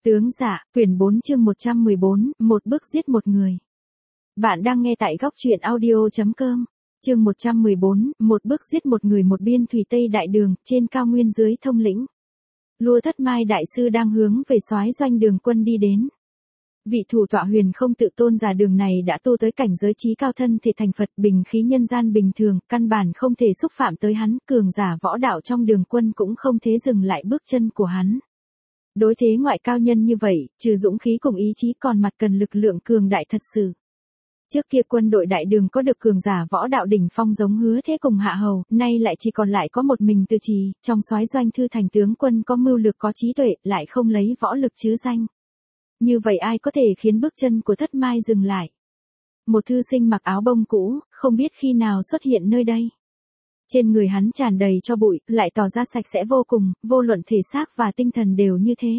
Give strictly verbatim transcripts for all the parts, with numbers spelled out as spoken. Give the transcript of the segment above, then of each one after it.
Tướng Dạ, quyển bốn chương một trăm mười bốn, một bước giết một người. Bạn đang nghe tại góc truyện audio chấm com. Chương một trăm mười bốn, một bước giết một người. Một biên thủy Tây Đại Đường, trên cao nguyên dưới thông lĩnh. Lua Thất Mai đại sư đang hướng về soái doanh Đường Quân đi đến. Vị thủ tọa Huyền Không Tự Tôn giả Đường này đã tu tới cảnh giới trí cao thân thể thành Phật, bình khí nhân gian bình thường, căn bản không thể xúc phạm tới hắn, cường giả võ đạo trong Đường Quân cũng không thể dừng lại bước chân của hắn. Đối thế ngoại cao nhân như vậy, trừ dũng khí cùng ý chí còn mặt cần lực lượng cường đại thật sự. Trước kia quân đội Đại Đường có được cường giả võ đạo đỉnh phong giống Hứa Thế cùng Hạ Hầu, nay lại chỉ còn lại có một mình Từ Trì, trong soái doanh Thư Thành tướng quân có mưu lược có trí tuệ, lại không lấy võ lực chứa danh. Như vậy ai có thể khiến bước chân của Thất Mai dừng lại? Một thư sinh mặc áo bông cũ, không biết khi nào xuất hiện nơi đây. Trên người hắn tràn đầy cho bụi, lại tỏ ra sạch sẽ vô cùng, vô luận thể xác và tinh thần đều như thế.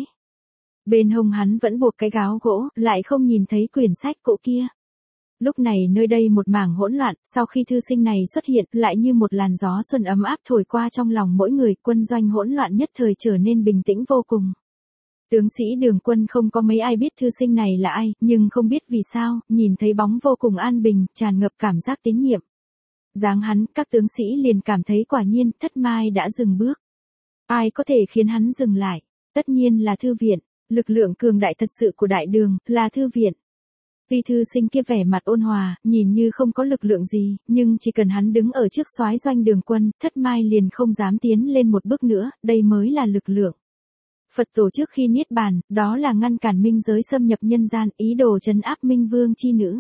Bên hông hắn vẫn buộc cái gáo gỗ, lại không nhìn thấy quyển sách cũ kia. Lúc này nơi đây một mảng hỗn loạn, sau khi thư sinh này xuất hiện, lại như một làn gió xuân ấm áp thổi qua trong lòng mỗi người, quân doanh hỗn loạn nhất thời trở nên bình tĩnh vô cùng. Tướng sĩ Đường Quân không có mấy ai biết thư sinh này là ai, nhưng không biết vì sao, nhìn thấy bóng vô cùng an bình, tràn ngập cảm giác tín nhiệm. Dáng hắn, các tướng sĩ liền cảm thấy quả nhiên, Thất Mai đã dừng bước. Ai có thể khiến hắn dừng lại? Tất nhiên là thư viện, lực lượng cường đại thật sự của Đại Đường, là thư viện. Vì thư sinh kia vẻ mặt ôn hòa, nhìn như không có lực lượng gì, nhưng chỉ cần hắn đứng ở trước soái doanh Đường Quân, Thất Mai liền không dám tiến lên một bước nữa, đây mới là lực lượng. Phật tổ trước khi niết bàn, đó là ngăn cản minh giới xâm nhập nhân gian, ý đồ trấn áp minh vương chi nữ.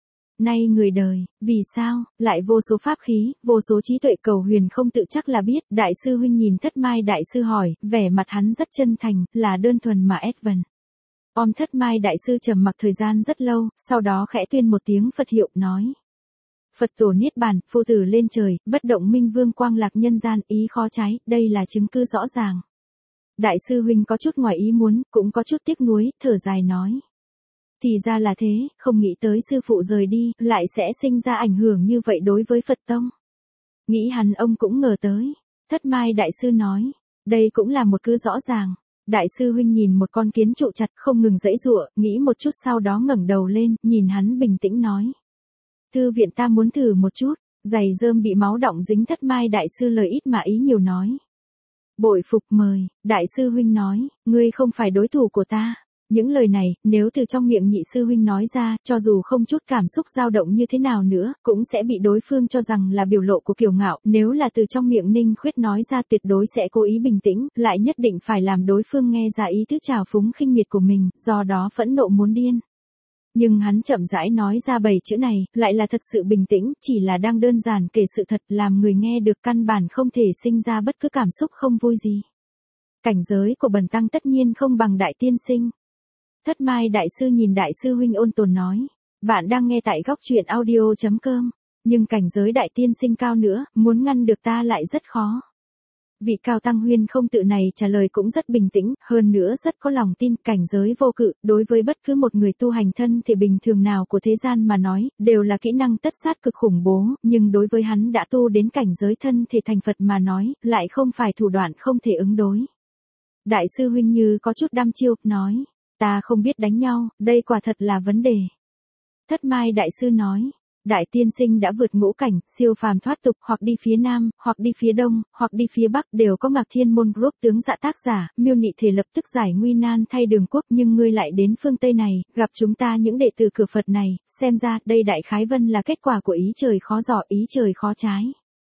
Nay người đời, vì sao, lại vô số pháp khí, vô số trí tuệ cầu Huyền Không Tự chắc là biết, đại sư huynh nhìn Thất Mai đại sư hỏi, vẻ mặt hắn rất chân thành, là đơn thuần mà ép vần. Om Thất Mai đại sư trầm mặc thời gian rất lâu, sau đó khẽ tuyên một tiếng Phật hiệu, nói. Phật tổ niết bàn, phu tử lên trời, bất động minh vương quang lạc nhân gian, ý khó trái, đây là chứng cứ rõ ràng. Đại sư huynh có chút ngoài ý muốn, cũng có chút tiếc nuối, thở dài nói. Thì ra là thế, không nghĩ tới sư phụ rời đi, lại sẽ sinh ra ảnh hưởng như vậy đối với Phật tông. Nghĩ hắn ông cũng ngờ tới. Thất Mai đại sư nói, đây cũng là một cứ rõ ràng. Đại sư huynh nhìn một con kiến trụ chặt không ngừng giãy giụa, nghĩ một chút sau đó ngẩng đầu lên, nhìn hắn bình tĩnh nói. Thư viện ta muốn thử một chút, giày rơm bị máu đọng dính. Thất Mai đại sư lời ít mà ý nhiều nói. Bội phục mời, đại sư huynh nói, ngươi không phải đối thủ của ta. Những lời này, nếu từ trong miệng nhị sư huynh nói ra, cho dù không chút cảm xúc dao động như thế nào nữa, cũng sẽ bị đối phương cho rằng là biểu lộ của kiêu ngạo, nếu là từ trong miệng Ninh Khuyết nói ra tuyệt đối sẽ cố ý bình tĩnh, lại nhất định phải làm đối phương nghe ra ý thức trào phúng khinh miệt của mình, do đó phẫn nộ muốn điên. Nhưng hắn chậm rãi nói ra bảy chữ này, lại là thật sự bình tĩnh, chỉ là đang đơn giản kể sự thật, làm người nghe được căn bản không thể sinh ra bất cứ cảm xúc không vui gì. Cảnh giới của bần tăng tất nhiên không bằng đại tiên sinh. Thất Mai đại sư nhìn đại sư huynh ôn tồn nói, bạn đang nghe tại góc truyện audio chấm com, nhưng cảnh giới đại tiên sinh cao nữa, muốn ngăn được ta lại rất khó. Vị cao tăng Huyền Không Tự này trả lời cũng rất bình tĩnh, hơn nữa rất có lòng tin, cảnh giới vô cự, đối với bất cứ một người tu hành thân thể bình thường nào của thế gian mà nói, đều là kỹ năng tất sát cực khủng bố, nhưng đối với hắn đã tu đến cảnh giới thân thể thành Phật mà nói, lại không phải thủ đoạn không thể ứng đối. Đại sư huynh như có chút đăm chiêu, nói. Ta không biết đánh nhau, đây quả thật là vấn đề. Thất Mai đại sư nói, đại tiên sinh đã vượt ngũ cảnh, siêu phàm thoát tục, hoặc đi phía nam, hoặc đi phía đông, hoặc đi phía bắc, đều có Ngạc Thiên Môn Group tướng Dạ tác giả, miêu nị thể lập tức giải nguy nan thay Đường quốc, nhưng ngươi lại đến phương Tây này, gặp chúng ta những đệ tử cửa Phật này, xem ra, đây đại khái vân là kết quả của ý trời khó dò, ý trời khó trái.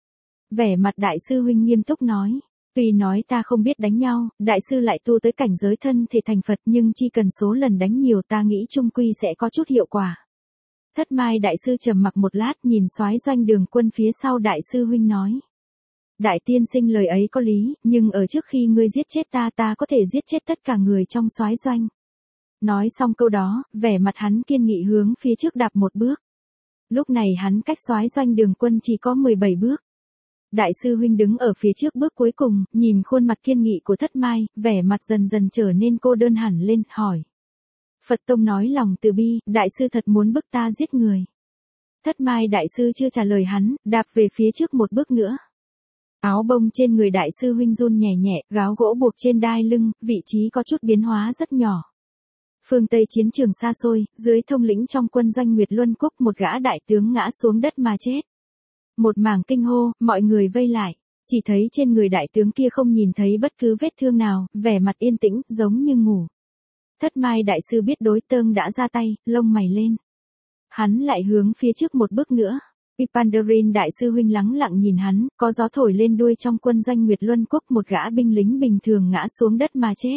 Vẻ mặt đại sư huynh nghiêm túc nói. Tuy nói ta không biết đánh nhau, đại sư lại tu tới cảnh giới thân thể thành Phật, nhưng chỉ cần số lần đánh nhiều ta nghĩ chung quy sẽ có chút hiệu quả. Thất Mai đại sư trầm mặc một lát, nhìn soái doanh Đường Quân phía sau đại sư huynh nói. Đại tiên sinh lời ấy có lý, nhưng ở trước khi ngươi giết chết ta ta có thể giết chết tất cả người trong soái doanh. Nói xong câu đó, vẻ mặt hắn kiên nghị hướng phía trước đạp một bước. Lúc này hắn cách soái doanh Đường Quân chỉ có mười bảy bước. Đại sư huynh đứng ở phía trước bước cuối cùng, nhìn khuôn mặt kiên nghị của Thất Mai, vẻ mặt dần dần trở nên cô đơn hẳn lên, hỏi. Phật tông nói lòng từ bi, đại sư thật muốn bức ta giết người. Thất Mai đại sư chưa trả lời hắn, đạp về phía trước một bước nữa. Áo bông trên người đại sư huynh run nhẹ nhẹ, gáo gỗ buộc trên đai lưng, vị trí có chút biến hóa rất nhỏ. Phương Tây chiến trường xa xôi, dưới thông lĩnh trong quân doanh Nguyệt Luân Quốc một gã đại tướng ngã xuống đất mà chết. Một mảng kinh hô, mọi người vây lại. Chỉ thấy trên người đại tướng kia không nhìn thấy bất cứ vết thương nào, vẻ mặt yên tĩnh, giống như ngủ. Thất Mai đại sư biết đối phương đã ra tay, lông mày lên. Hắn lại hướng phía trước một bước nữa. Ipandarin đại sư huynh lắng lặng nhìn hắn, có gió thổi lên đuôi trong quân doanh Nguyệt Luân Quốc một gã binh lính bình thường ngã xuống đất mà chết.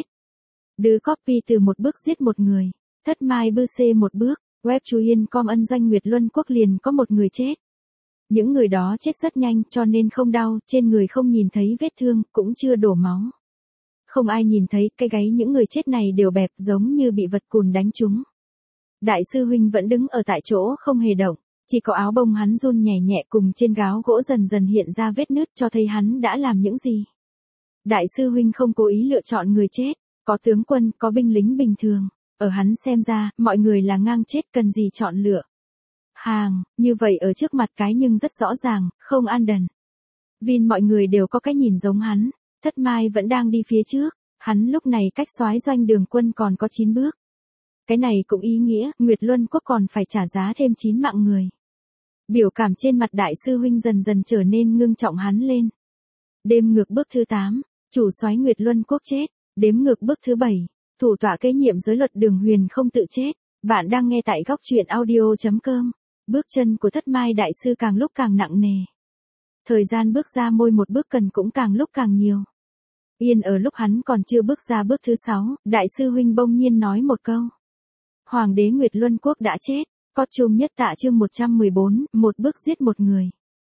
Đứ copy từ một bước giết một người. Thất Mai bư xê một bước, web chú yên com ân doanh Nguyệt Luân Quốc liền có một người chết. Những người đó chết rất nhanh cho nên không đau, trên người không nhìn thấy vết thương, cũng chưa đổ máu. Không ai nhìn thấy, cái gáy những người chết này đều bẹp giống như bị vật cùn đánh trúng. Đại sư huynh vẫn đứng ở tại chỗ không hề động, chỉ có áo bông hắn run nhẹ nhẹ cùng trên gáo gỗ dần dần hiện ra vết nứt cho thấy hắn đã làm những gì. Đại sư huynh không cố ý lựa chọn người chết, có tướng quân, có binh lính bình thường, ở hắn xem ra, mọi người là ngang chết cần gì chọn lựa. Hàng, như vậy ở trước mặt cái nhưng rất rõ ràng, không an đần. Vin mọi người đều có cái nhìn giống hắn, Thất Mai vẫn đang đi phía trước, hắn lúc này cách soái doanh Đường Quân còn có chín bước. Cái này cũng ý nghĩa, Nguyệt Luân Quốc còn phải trả giá thêm chín mạng người. Biểu cảm trên mặt đại sư huynh dần dần trở nên ngưng trọng hắn lên. Đêm ngược bước thứ tám, chủ soái Nguyệt Luân Quốc chết, đếm ngược bước thứ bảy, thủ tọa kế nhiệm giới luật Đường Huyền không tự chết. Bạn đang nghe tại góc truyện audio chấm com. Bước chân của Thất Mai đại sư càng lúc càng nặng nề. Thời gian bước ra môi một bước cần cũng càng lúc càng nhiều. Yên ở lúc hắn còn chưa bước ra bước thứ sáu, đại sư huynh bỗng nhiên nói một câu. Hoàng đế Nguyệt Luân Quốc đã chết, có chung nhất tạ chương một trăm mười bốn, một bước giết một người.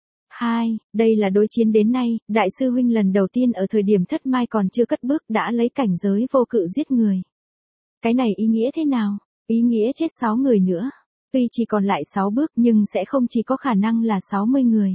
hai. Đây là đối chiến đến nay, đại sư huynh lần đầu tiên ở thời điểm Thất Mai còn chưa cất bước đã lấy cảnh giới vô cự giết người. Cái này ý nghĩa thế nào? Ý nghĩa chết sáu người nữa. Tuy chỉ còn lại sáu bước nhưng sẽ không chỉ có khả năng là sáu mươi người.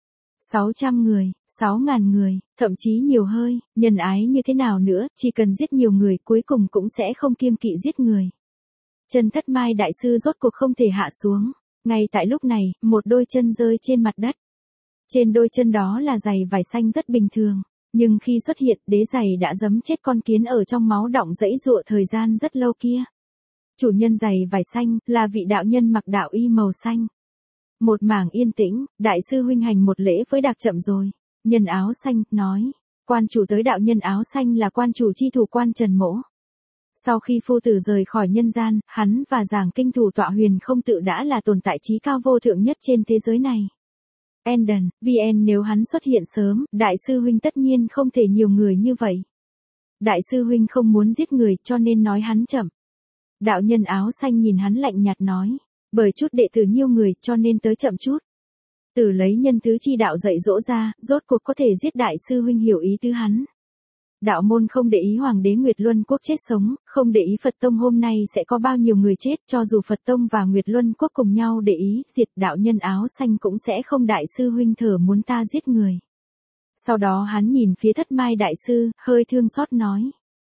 sáu trăm người, sáu ngàn người, thậm chí nhiều hơi, nhân ái như thế nào nữa, chỉ cần giết nhiều người cuối cùng cũng sẽ không kiêng kỵ giết người. Chân Thất Mai đại sư rốt cuộc không thể hạ xuống. Ngay tại lúc này, một đôi chân rơi trên mặt đất. Trên đôi chân đó là giày vải xanh rất bình thường. Nhưng khi xuất hiện, đế giày đã giẫm chết con kiến ở trong máu đọng dẫy dụa thời gian rất lâu kia. Chủ nhân giày vải xanh, là vị đạo nhân mặc đạo y màu xanh. Một mảng yên tĩnh, đại sư huynh hành một lễ với Đạc Chậm rồi. Nhân áo xanh, nói. Quan chủ tới đạo nhân áo xanh là quan chủ chi thủ quan Trần Mỗ. Sau khi phu tử rời khỏi nhân gian, hắn và giảng kinh thủ tọa Huyền không tự đã là tồn tại trí cao vô thượng nhất trên thế giới này. Enden, vê en nếu hắn xuất hiện sớm, đại sư huynh tất nhiên không thể nhiều người như vậy. Đại sư huynh không muốn giết người cho nên nói hắn chậm. Đạo nhân áo xanh nhìn hắn lạnh nhạt nói, bởi chút đệ tử nhiều người cho nên tới chậm chút. Từ lấy nhân tứ chi đạo dạy dỗ ra, rốt cuộc có thể giết đại sư huynh hiểu ý tứ hắn. Đạo môn không để ý Hoàng đế Nguyệt Luân Quốc chết sống, không để ý Phật Tông hôm nay sẽ có bao nhiêu người chết, cho dù Phật Tông và Nguyệt Luân Quốc cùng nhau để ý, diệt đạo nhân áo xanh cũng sẽ không đại sư huynh thở muốn ta giết người. Sau đó hắn nhìn phía Thất Mai đại sư, hơi thương xót nói.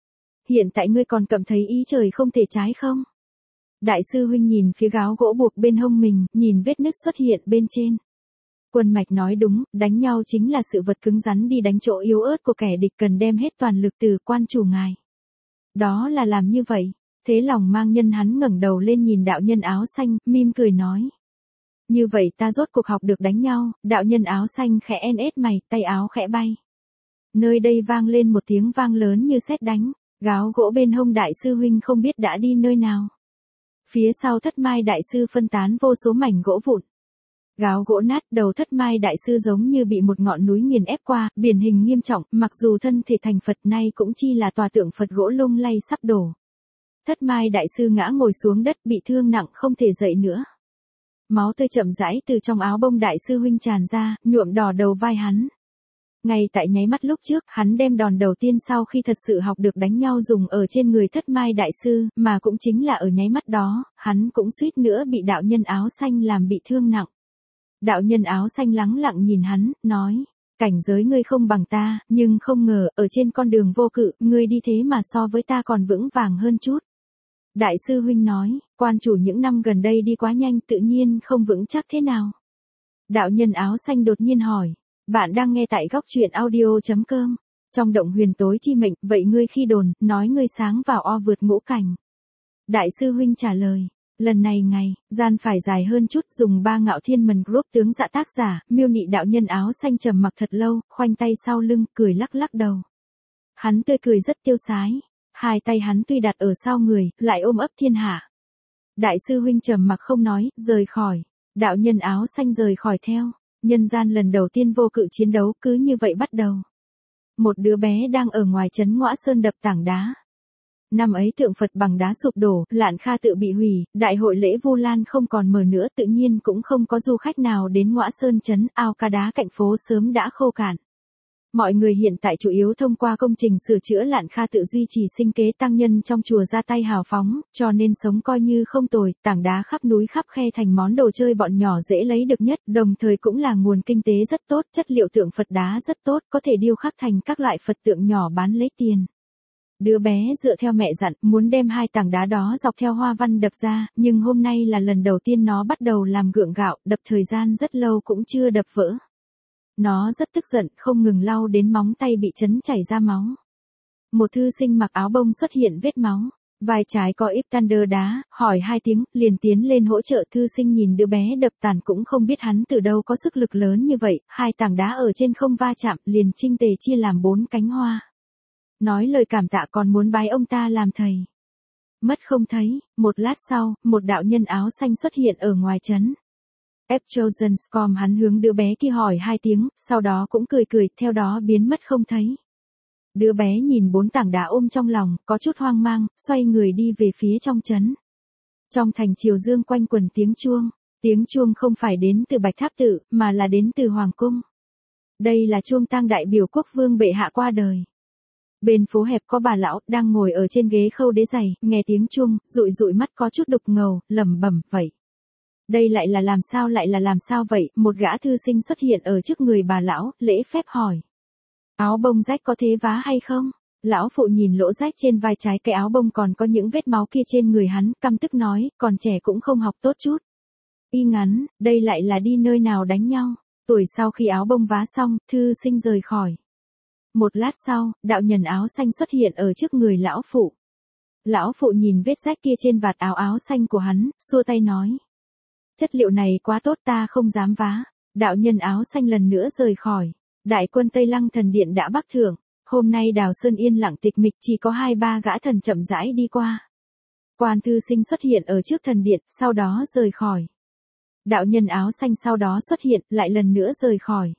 Hiện tại ngươi còn cảm thấy ý trời không thể trái không? Đại sư huynh nhìn phía gáo gỗ buộc bên hông mình, nhìn vết nứt xuất hiện bên trên. Quân mạch nói đúng, đánh nhau chính là sự vật cứng rắn đi đánh chỗ yếu ớt của kẻ địch cần đem hết toàn lực từ quan chủ ngài. Đó là làm như vậy. Thế lòng mang nhân hắn ngẩng đầu lên nhìn đạo nhân áo xanh, mỉm cười nói. Như vậy ta rốt cuộc học được đánh nhau, đạo nhân áo xanh khẽ en ết mày, tay áo khẽ bay. Nơi đây vang lên một tiếng vang lớn như sét đánh, gáo gỗ bên hông đại sư huynh không biết đã đi nơi nào. Phía sau Thất Mai đại sư phân tán vô số mảnh gỗ vụn. Gáo gỗ nát, đầu Thất Mai đại sư giống như bị một ngọn núi nghiền ép qua, biển hình nghiêm trọng, mặc dù thân thể thành Phật nay cũng chi là tòa tượng Phật gỗ lung lay sắp đổ. Thất Mai đại sư ngã ngồi xuống đất bị thương nặng không thể dậy nữa. Máu tươi chậm rãi từ trong áo bông đại sư huynh tràn ra, nhuộm đỏ đầu vai hắn. Ngay tại nháy mắt lúc trước, hắn đem đòn đầu tiên sau khi thật sự học được đánh nhau dùng ở trên người Thất Mai đại sư, mà cũng chính là ở nháy mắt đó, hắn cũng suýt nữa bị đạo nhân áo xanh làm bị thương nặng. Đạo nhân áo xanh lắng lặng nhìn hắn, nói, cảnh giới ngươi không bằng ta, nhưng không ngờ, ở trên con đường vô cự, ngươi đi thế mà so với ta còn vững vàng hơn chút. Đại sư huynh nói, quan chủ những năm gần đây đi quá nhanh tự nhiên không vững chắc thế nào. Đạo nhân áo xanh đột nhiên hỏi, bạn đang nghe tại góc truyện audio chấm com. Trong động huyền tối chi mệnh, vậy ngươi khi đồn, nói ngươi sáng vào o vượt ngũ cảnh. Đại sư huynh trả lời. Lần này ngày, gian phải dài hơn chút, dùng ba Ngạo Thiên Mần Group tướng dạ tác giả, miêu nị đạo nhân áo xanh trầm mặc thật lâu, khoanh tay sau lưng, cười lắc lắc đầu. Hắn tươi cười rất tiêu sái. Hai tay hắn tuy đặt ở sau người, lại ôm ấp thiên hạ. Đại sư huynh trầm mặc không nói, rời khỏi. Đạo nhân áo xanh rời khỏi theo. Nhân gian lần đầu tiên vô cự chiến đấu cứ như vậy bắt đầu. Một đứa bé đang ở ngoài trấn Ngõa Sơn đập tảng đá. Năm ấy tượng Phật bằng đá sụp đổ, Lạn Kha tự bị hủy, đại hội lễ Vu Lan không còn mở nữa, tự nhiên cũng không có du khách nào đến Ngõa Sơn trấn, ao cá đá cạnh phố sớm đã khô cạn. Mọi người hiện tại chủ yếu thông qua công trình sửa chữa Lạn Kha tự duy trì sinh kế, tăng nhân trong chùa ra tay hào phóng, cho nên sống coi như không tồi, tảng đá khắp núi khắp khe thành món đồ chơi bọn nhỏ dễ lấy được nhất, đồng thời cũng là nguồn kinh tế rất tốt, chất liệu tượng Phật đá rất tốt, có thể điêu khắc thành các loại Phật tượng nhỏ bán lấy tiền. Đứa bé dựa theo mẹ dặn, muốn đem hai tảng đá đó dọc theo hoa văn đập ra, nhưng hôm nay là lần đầu tiên nó bắt đầu làm gượng gạo, đập thời gian rất lâu cũng chưa đập vỡ. Nó rất tức giận, không ngừng lau đến móng tay bị chấn chảy ra máu. Một thư sinh mặc áo bông xuất hiện vết máu, vai trái có íp thunder đá, hỏi hai tiếng, liền tiến lên hỗ trợ. Thư sinh nhìn đứa bé đập tàn cũng không biết hắn từ đâu có sức lực lớn như vậy, hai tảng đá ở trên không va chạm, liền chinh tề chia làm bốn cánh hoa. Nói lời cảm tạ còn muốn bái ông ta làm thầy. Mất không thấy, một lát sau, một đạo nhân áo xanh xuất hiện ở ngoài trấn. F. Josenscom hắn hướng đứa bé kia hỏi hai tiếng, sau đó cũng cười cười, theo đó biến mất không thấy. Đứa bé nhìn bốn tảng đá ôm trong lòng, có chút hoang mang, xoay người đi về phía trong trấn. Trong thành Triều Dương quanh quần tiếng chuông, tiếng chuông không phải đến từ Bạch Tháp Tự, mà là đến từ Hoàng Cung. Đây là chuông tang đại biểu quốc vương bệ hạ qua đời. Bên phố hẹp có bà lão, đang ngồi ở trên ghế khâu đế giày, nghe tiếng chuông, dụi dụi mắt có chút đục ngầu, lẩm bẩm vậy. Đây lại là làm sao lại là làm sao vậy, một gã thư sinh xuất hiện ở trước người bà lão, lễ phép hỏi. Áo bông rách có thế vá hay không? Lão phụ nhìn lỗ rách trên vai trái, cái áo bông còn có những vết máu kia trên người hắn, căm tức nói, còn trẻ cũng không học tốt chút. Y ngắn, đây lại là đi nơi nào đánh nhau. Tuổi sau khi áo bông vá xong, thư sinh rời khỏi. Một lát sau, đạo nhân áo xanh xuất hiện ở trước người lão phụ. Lão phụ nhìn vết rách kia trên vạt áo áo xanh của hắn, xua tay nói. Chất liệu này quá tốt, ta không dám vá. Đạo nhân áo xanh lần nữa rời khỏi. Đại quân Tây Lăng thần điện đã bắc thưởng. Hôm nay Đào Sơn yên lặng tịch mịch, chỉ có hai ba gã thần chậm rãi đi qua. Quan thư sinh xuất hiện ở trước thần điện, sau đó rời khỏi. Đạo nhân áo xanh sau đó xuất hiện, lại lần nữa rời khỏi.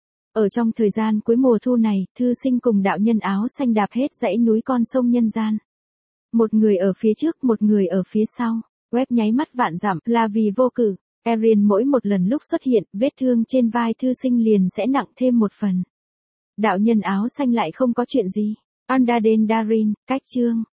Ở trong thời gian cuối mùa thu này, thư sinh cùng đạo nhân áo xanh đạp hết dãy núi con sông nhân gian. Một người ở phía trước, một người ở phía sau. Web nháy mắt vạn dặm, là vì vô cử. Erin mỗi một lần lúc xuất hiện, vết thương trên vai thư sinh liền sẽ nặng thêm một phần. Đạo nhân áo xanh lại không có chuyện gì. Andaden Darin, cách chương.